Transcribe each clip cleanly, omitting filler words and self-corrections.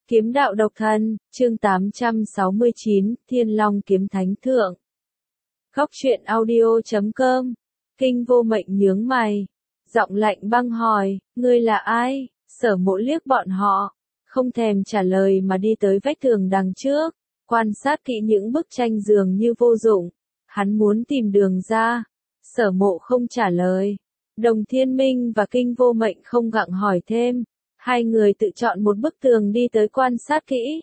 Kiếm đạo độc thân, chương 869, Thiên Long kiếm thánh thượng. Góc truyện audio.com. Kinh Vô Mệnh nhướng mày, giọng lạnh băng hỏi, ngươi là ai? Sở Mộ liếc bọn họ, không thèm trả lời mà đi tới vách tường đằng trước, quan sát kỹ những bức tranh dường như vô dụng. Hắn muốn tìm đường ra. Sở Mộ không trả lời. Đồng Thiên Minh và Kinh Vô Mệnh không gặng hỏi thêm. Hai người tự chọn một bức tường đi tới quan sát kỹ.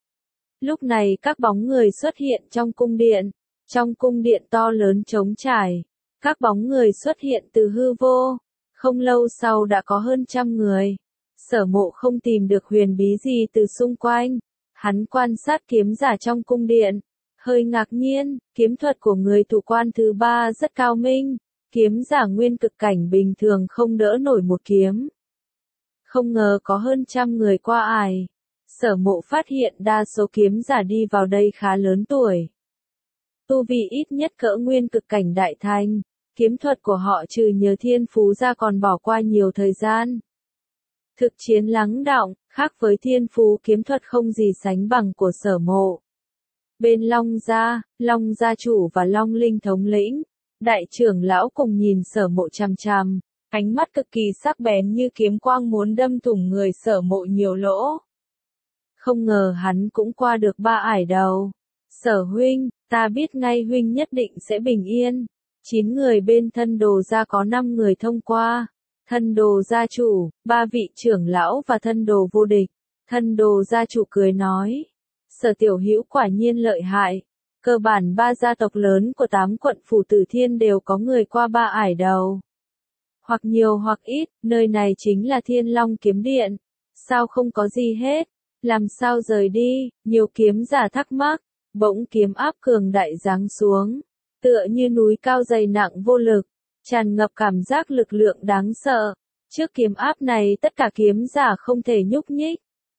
Lúc này các bóng người xuất hiện trong cung điện. Trong cung điện to lớn trống trải, các bóng người xuất hiện từ hư vô. Không lâu sau đã có hơn 100 người. Sở Mộ không tìm được huyền bí gì từ xung quanh. Hắn quan sát kiếm giả trong cung điện. Hơi ngạc nhiên, kiếm thuật của người thủ quan thứ ba rất cao minh. Kiếm giả nguyên cực cảnh bình thường không đỡ nổi một kiếm. Không ngờ có hơn 100 người qua ải. Sở Mộ phát hiện đa số kiếm giả đi vào đây khá lớn tuổi. Tu vi ít nhất cỡ nguyên cực cảnh đại thành. Kiếm thuật của họ trừ nhờ thiên phú ra còn bỏ qua nhiều thời gian. Thực chiến lắng đọng, khác với thiên phú kiếm thuật không gì sánh bằng của Sở Mộ. Bên Long gia chủ và Long Linh thống lĩnh, đại trưởng lão cùng nhìn Sở Mộ chằm chằm. Ánh mắt cực kỳ sắc bén như kiếm quang muốn đâm thủng người Sở Mộ nhiều lỗ. Không ngờ hắn cũng qua được 3 ải đầu. Sở huynh, ta biết ngay huynh nhất định sẽ bình yên. 9 người bên thân đồ gia có 5 người thông qua. Thân đồ gia chủ, 3 vị trưởng lão và thân đồ vô địch. Thân đồ gia chủ cười nói. Sở tiểu hữu quả nhiên lợi hại. Cơ bản 3 gia tộc lớn của 8 quận phủ Tử Thiên đều có người qua 3 ải đầu. Hoặc nhiều hoặc ít, nơi này chính là Thiên Long kiếm điện. Sao không có gì hết? Làm sao rời đi? Nhiều kiếm giả thắc mắc. Bỗng kiếm áp cường đại giáng xuống. Tựa như núi cao dày nặng vô lực. Tràn ngập cảm giác lực lượng đáng sợ. Trước kiếm áp này tất cả kiếm giả không thể nhúc nhích.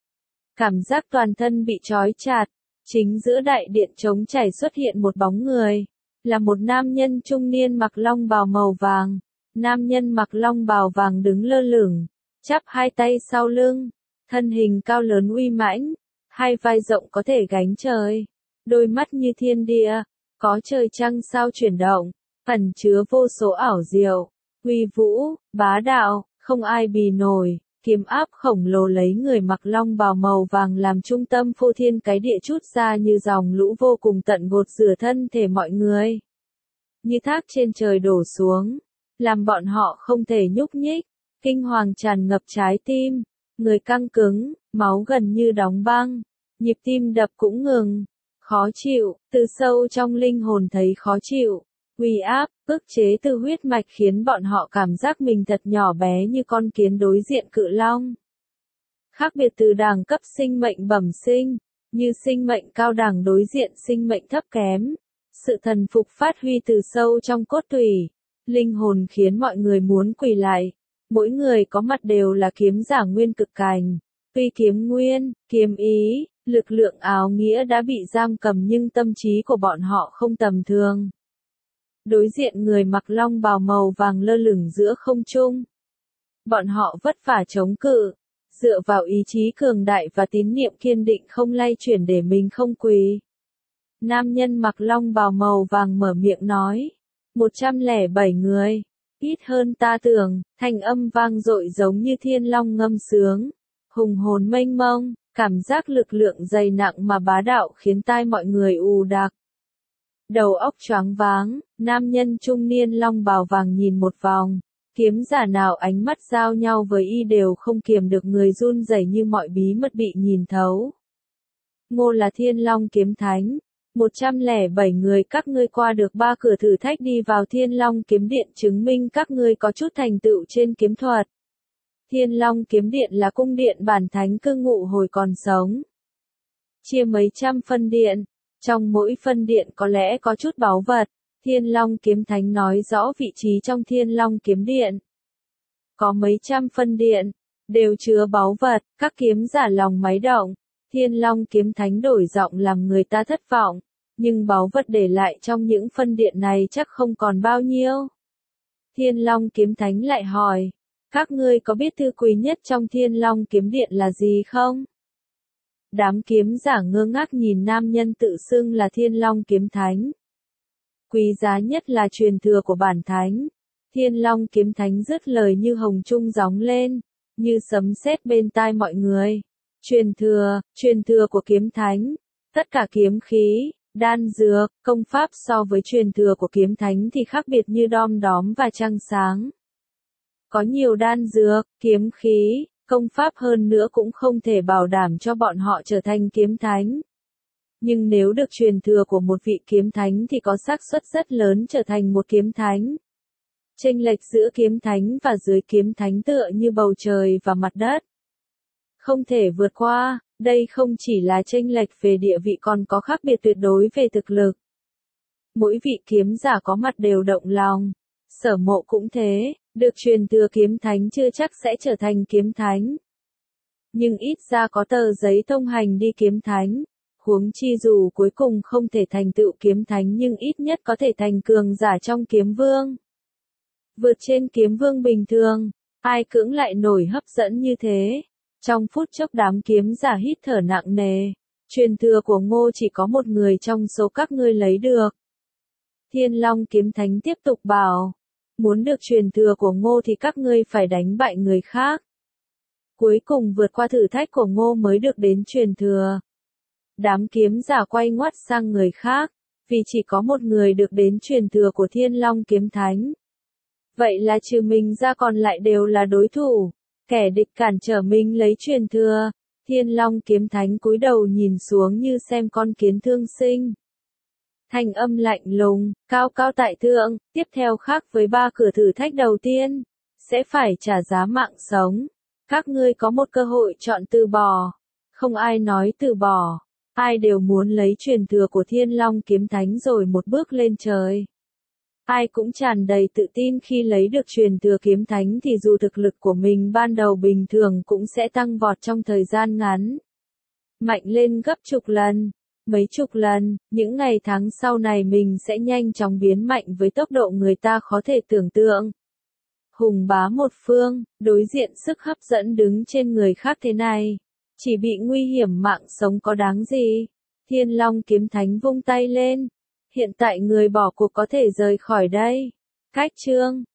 Cảm giác toàn thân bị trói chặt. Chính giữa đại điện trống trải xuất hiện một bóng người. Là một nam nhân trung niên mặc long bào màu vàng. Nam nhân mặc long bào vàng đứng lơ lửng, chắp hai tay sau lưng, thân hình cao lớn uy mãnh, hai vai rộng có thể gánh trời, đôi mắt như thiên địa, có trời trăng sao chuyển động, ẩn chứa vô số ảo diệu, uy vũ, bá đạo, không ai bì nổi. Kiếm áp khổng lồ lấy người mặc long bào màu vàng làm trung tâm phô thiên cái địa trút ra như dòng lũ vô cùng tận gột rửa thân thể mọi người. Như thác trên trời đổ xuống. Làm bọn họ không thể nhúc nhích, kinh hoàng tràn ngập trái tim, người căng cứng, máu gần như đóng băng, nhịp tim đập cũng ngừng, khó chịu, từ sâu trong linh hồn thấy khó chịu, uy áp, ức chế từ huyết mạch khiến bọn họ cảm giác mình thật nhỏ bé như con kiến đối diện cự long. Khác biệt từ đẳng cấp sinh mệnh bẩm sinh, như sinh mệnh cao đẳng đối diện sinh mệnh thấp kém, sự thần phục phát huy từ sâu trong cốt tủy. Linh hồn khiến mọi người muốn quỳ lại. Mỗi người có mặt đều là kiếm giả nguyên cực cảnh. Tuy kiếm nguyên, kiếm ý, lực lượng áo nghĩa đã bị giam cầm nhưng tâm trí của bọn họ không tầm thường. Đối diện người mặc long bào màu vàng lơ lửng giữa không trung. Bọn họ vất vả chống cự, dựa vào ý chí cường đại và tín niệm kiên định không lay chuyển để mình không quỳ. Nam nhân mặc long bào màu vàng mở miệng nói. 107 người, ít hơn ta tưởng, thanh âm vang dội giống như thiên long ngâm sướng, hùng hồn mênh mông, cảm giác lực lượng dày nặng mà bá đạo khiến tai mọi người ù đặc. Đầu óc choáng váng, nam nhân trung niên long bào vàng nhìn một vòng, kiếm giả nào ánh mắt giao nhau với y đều không kiềm được người run rẩy như mọi bí mật bị nhìn thấu. Ngô là Thiên Long kiếm thánh. 107 người các ngươi qua được 3 cửa thử thách đi vào Thiên Long kiếm điện chứng minh các ngươi có chút thành tựu trên kiếm thuật. Thiên Long kiếm điện là cung điện bản thánh cư ngụ hồi còn sống. Chia mấy trăm phân điện, trong mỗi phân điện có lẽ có chút báu vật. Thiên Long kiếm thánh nói rõ vị trí trong Thiên Long kiếm điện. Có mấy trăm phân điện, đều chứa báu vật, các kiếm giả lòng máy động. Thiên Long kiếm thánh đổi giọng làm người ta thất vọng, nhưng báu vật để lại trong những phân điện này chắc không còn bao nhiêu. Thiên Long kiếm thánh lại hỏi, các ngươi có biết thư quý nhất trong Thiên Long kiếm điện là gì không? Đám kiếm giả ngơ ngác nhìn nam nhân tự xưng là Thiên Long Kiếm Thánh. Quý giá nhất là truyền thừa của bản thánh. Thiên Long Kiếm Thánh dứt lời như hồng trung gióng lên, như sấm sét bên tai mọi người. Truyền thừa của kiếm thánh. Tất cả kiếm khí, đan dược, công pháp so với truyền thừa của kiếm thánh thì khác biệt như đom đóm và trăng sáng. Có nhiều đan dược, kiếm khí, công pháp hơn nữa cũng không thể bảo đảm cho bọn họ trở thành kiếm thánh. Nhưng nếu được truyền thừa của một vị kiếm thánh thì có xác suất rất lớn trở thành một kiếm thánh. Chênh lệch giữa kiếm thánh và dưới kiếm thánh tựa như bầu trời và mặt đất. Không thể vượt qua, đây không chỉ là chênh lệch về địa vị còn có khác biệt tuyệt đối về thực lực. Mỗi vị kiếm giả có mặt đều động lòng. Sở Mộ cũng thế, được truyền thừa kiếm thánh chưa chắc sẽ trở thành kiếm thánh. Nhưng ít ra có tờ giấy thông hành đi kiếm thánh. Huống chi dù cuối cùng không thể thành tựu kiếm thánh nhưng ít nhất có thể thành cường giả trong kiếm vương. Vượt trên kiếm vương bình thường, ai cưỡng lại nổi hấp dẫn như thế. Trong phút chốc đám kiếm giả hít thở nặng nề. Truyền thừa của Ngô chỉ có một người trong số các ngươi lấy được. Thiên Long Kiếm Thánh tiếp tục bảo. Muốn được truyền thừa của Ngô thì các ngươi phải đánh bại người khác. Cuối cùng vượt qua thử thách của Ngô mới được đến truyền thừa. Đám kiếm giả quay ngoắt sang người khác, vì chỉ có một người được đến truyền thừa của Thiên Long Kiếm Thánh. Vậy là trừ mình ra còn lại đều là đối thủ, kẻ địch cản trở mình lấy truyền thừa. Thiên Long Kiếm Thánh cúi đầu nhìn xuống như xem con kiến thương sinh. Thanh âm lạnh lùng, cao cao tại thượng, tiếp theo khác với 3 cửa thử thách đầu tiên, sẽ phải trả giá mạng sống. Các ngươi có một cơ hội chọn từ bỏ. Không ai nói từ bỏ. Ai đều muốn lấy truyền thừa của Thiên Long Kiếm Thánh rồi một bước lên trời. Ai cũng tràn đầy tự tin khi lấy được truyền thừa kiếm thánh thì dù thực lực của mình ban đầu bình thường cũng sẽ tăng vọt trong thời gian ngắn. Mạnh lên gấp chục lần, mấy chục lần, những ngày tháng sau này mình sẽ nhanh chóng biến mạnh với tốc độ người ta khó thể tưởng tượng. Hùng bá một phương, đối diện sức hấp dẫn đứng trên người khác thế này. Chỉ bị nguy hiểm mạng sống có đáng gì. Thiên Long Kiếm Thánh vung tay lên. Hiện tại người bỏ cuộc có thể rời khỏi đây. Cách chương